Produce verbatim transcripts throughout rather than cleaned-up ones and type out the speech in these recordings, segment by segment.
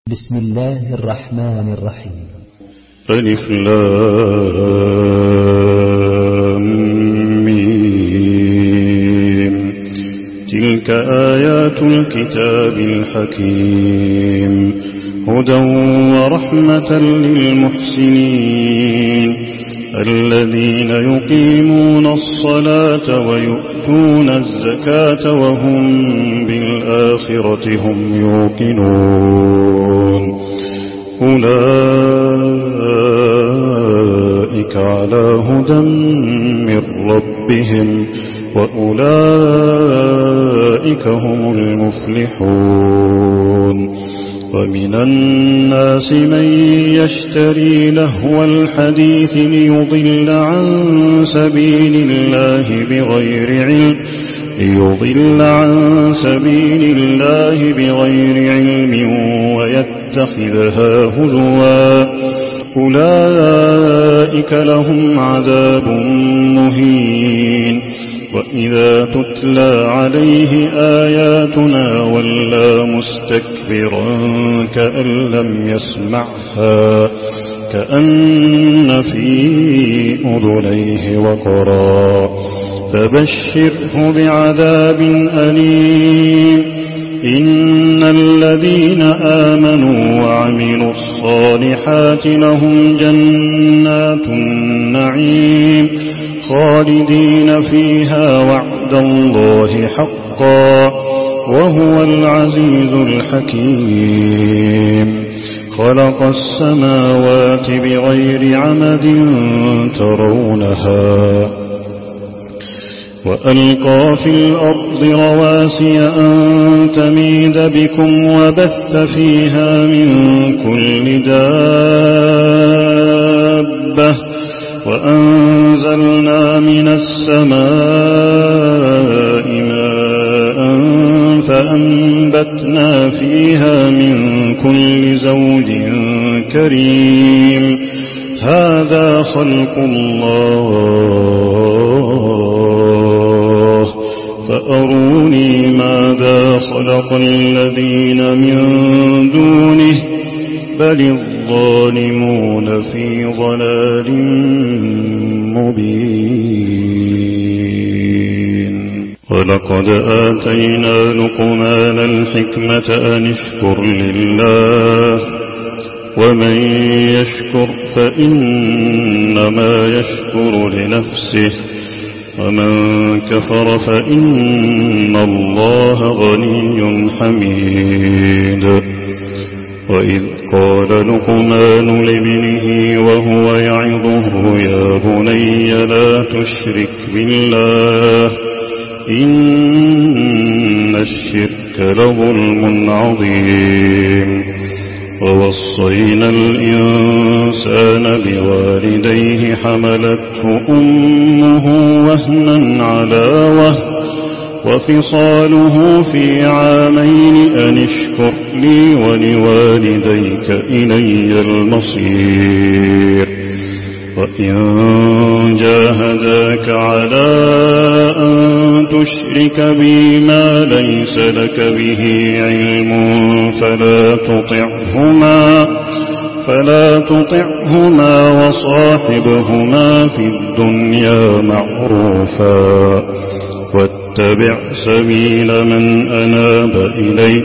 بسم الله الرحمن الرحيم. ألف لام ميم. تلك آيات الكتاب الحكيم هدى ورحمة للمحسنين الذين يقيمون الصلاة ويؤتون الزكاة وهم بالآخرة هم يوقنون أولئك على هدى من ربهم وأولئك هم المفلحون. ومن الناس من يشتري لهو الحديث ليضل عن سبيل الله بغير علم ليضل عن سبيل الله بغير علم ويتخذها هزوا أولئك لهم عذاب مهين. وإذا تتلى عليه آياتنا ولى مستكبرا كأن لم يسمعها كأن في أذنيه وقرا فبشره بعذاب أليم. إن الذين آمنوا وعملوا الصالحات لهم جنات النعيم خالدين فيها وعد الله حقا وهو العزيز الحكيم. خلق السماوات بغير عمد ترونها وألقى في الأرض رواسي أن تميد بكم وبث فيها من كل دابة وأنزلنا من السماء ماء فأنبتنا فيها من كل زوج كريم. هذا خلق الله فأروني ماذا خلق الذين من دونه بل الظالمون في ضلال مبين. ولقد آتينا لقمان الحكمة أن اشكر لله ومن يشكر فإنما يشكر لنفسه ومن كفر فإن الله غني حميد. وإذ قال لقمان لابنه وهو يعظه يا بني لا تشرك بالله إن الشرك لظلم عظيم. ووصينا الإنسان بوالديه حملته أمه وهنا على وهن وفصاله في عامين أن اشكر لي ولوالديك إلي المصير. وإن جاهداك على أن تشرك بي ما ليس لك به علم فلا تطعهما فلا تطعهما وصاحبهما في الدنيا معروفا واتبع سبيل من أناب إلي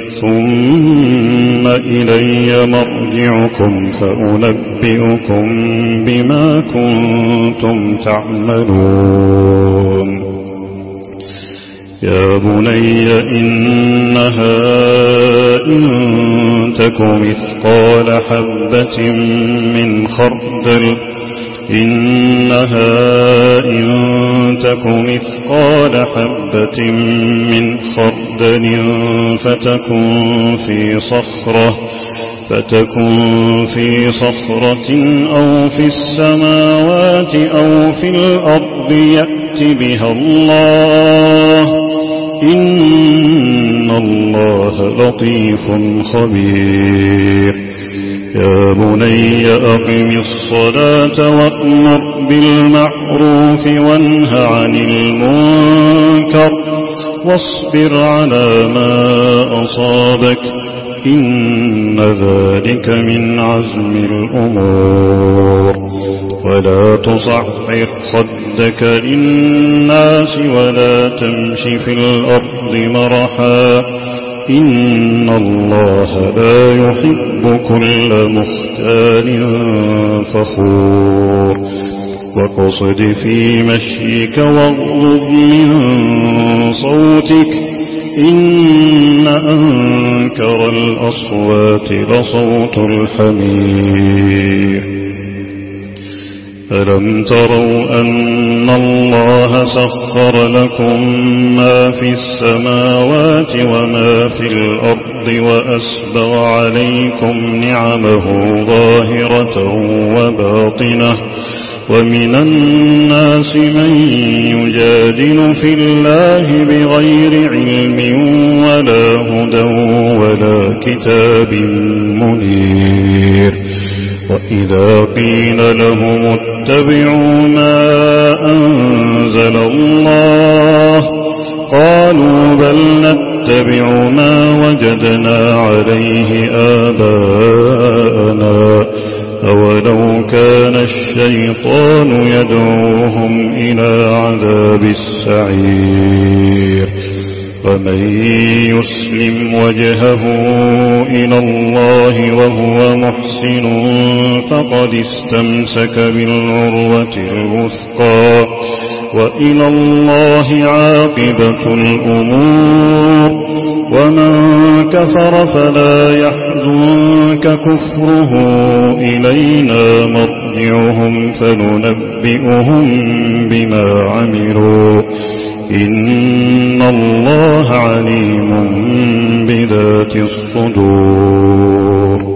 ثم إلي مرجعكم فأنبئكم بما كنتم تعملون. يا بني إنها إن تك مثقال حبة من خردل إنها إن تك مثقال حبة من خردل فتكن في صخرة فتكن في صخرة أو في السماوات أو في الأرض يأت بها الله إن الله لطيف خبير. يا بني أقم الصلاة وأمر بالمعروف وانه عن المنكر واصبر على ما أصابك إن ذلك من عزم الأمور. ولا تصعر خدك للناس ولا تمش في الأرض مرحا إن الله لا يحب كل مختال فخور. وقصد في مشيك واغضض من صوتك إن أنكر الأصوات لصوت الحمير. ألم تروا أن الله سخر لكم ما في السماوات وما في الأرض وأسبغ عليكم نعمه ظاهرة وباطنة ومن الناس من يجادل في الله بغير علم ولا هدى ولا كتاب منير. وإذا قيل لهم اتبعوا ما أنزل الله قالوا بل نتبع ما وجدنا عليه آباءنا أولو كان الشيطان يدعوهم إلى عذاب السعير. ومن يسلم وجهه إلى الله وهو محسن فقد استمسك بالعروة الوثقى وإلى الله عاقبة الأمور. ومن كفر فلا يحزنك كفره إلينا مرجعهم فننبئهم بما عملوا إن الله عليم بذات الصدور.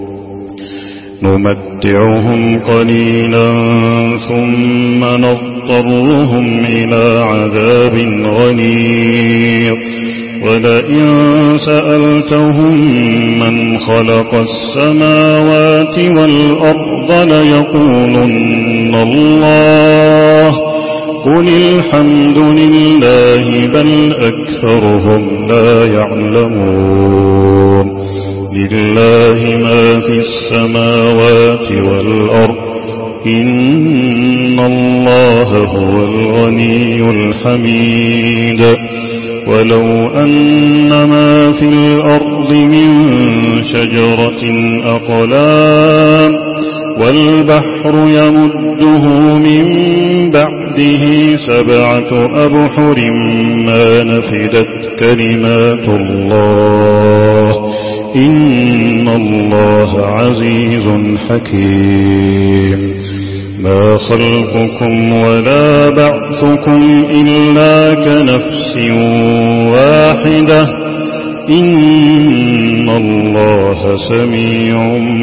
نمتعهم قليلا ثم نضطرهم إلى عذاب غليظ. ولئن سألتهم من خلق السماوات والأرض ليقولن الله قل الحمد لله بل أكثرهم لا يعلمون. لله ما في السماوات والأرض إن الله هو الغني الحميد. ولو أن ما في الأرض من شجرة أقلام والبحر يمده من بعده سبعة أبحر ما نفدت كلمات الله إن الله عزيز حكيم. ما خلقكم ولا بعثكم إلا كنفس واحدة إن الله سميع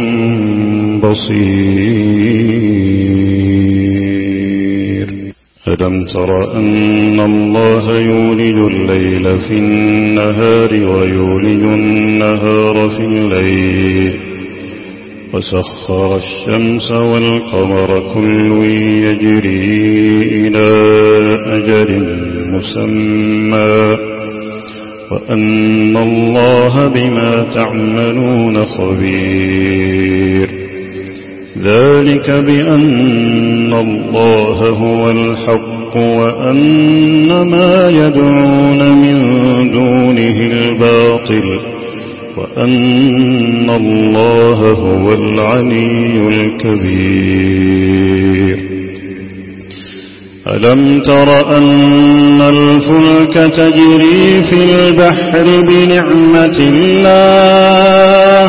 بصير. ألم تر أن الله يولج الليل في النهار ويولج النهار في الليل وسخر الشمس والقمر كل يجري إلى أجل مسمى وأن الله بما تعملون خبير. ذلك بأن الله هو الحق وأن ما يدعون من دونه الباطل وأن الله هو العلي الكبير. ألم تر أن الفلك تجري في البحر بنعمة الله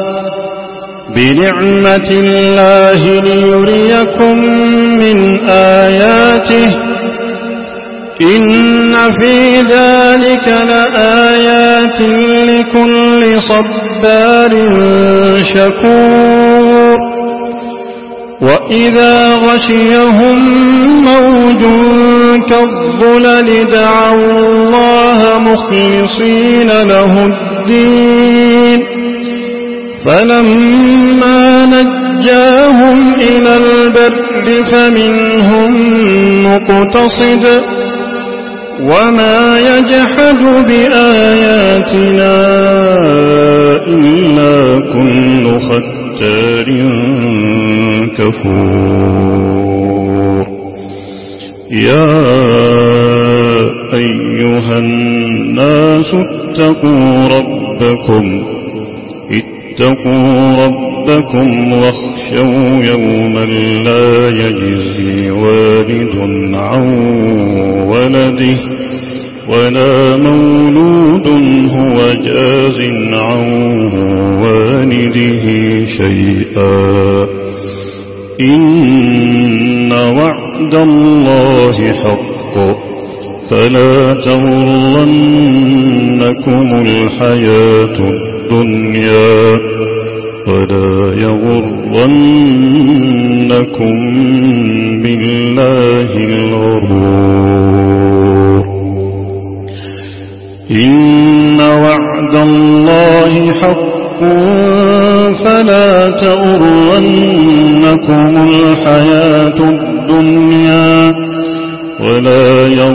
بنعمة الله ليريكم من آياته إن في ذلك لآيات لكل صبار شكور. وإذا غشيهم موج كالظلل دعوا الله مخلصين له الدين فلما نجاهم إلى البر فمنهم مقتصد وما يجحد بآياتنا إلا كل ختار كفور يا أيها الناس اتقوا ربكم اتقوا ربكم واخشوا يوما لا يجزي والد عن ولده ولا مولود هو جاز عن والده شيئا إن وعد الله حق فلا تغرنكم الحياة الدنيا ولا يغرنكم بالله الغرور إن وعد الله حق فلا تغرنكم الحياة الدنيا ولا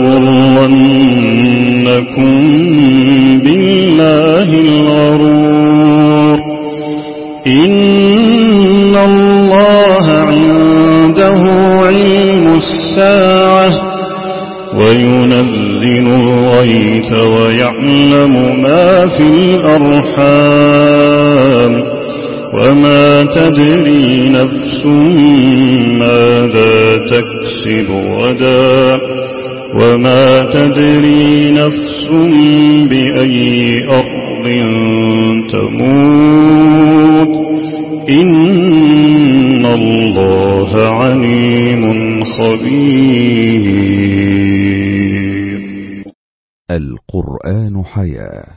يغرنكم بالله الغرور إن الله عنده علم الساعة وينزل الغيث ويعلم ما في الأرحام وما تدري نفس ماذا تكسب غدا وما تدري نفس بأي أرض تموت إن الله عليم خبير. القرآن حياة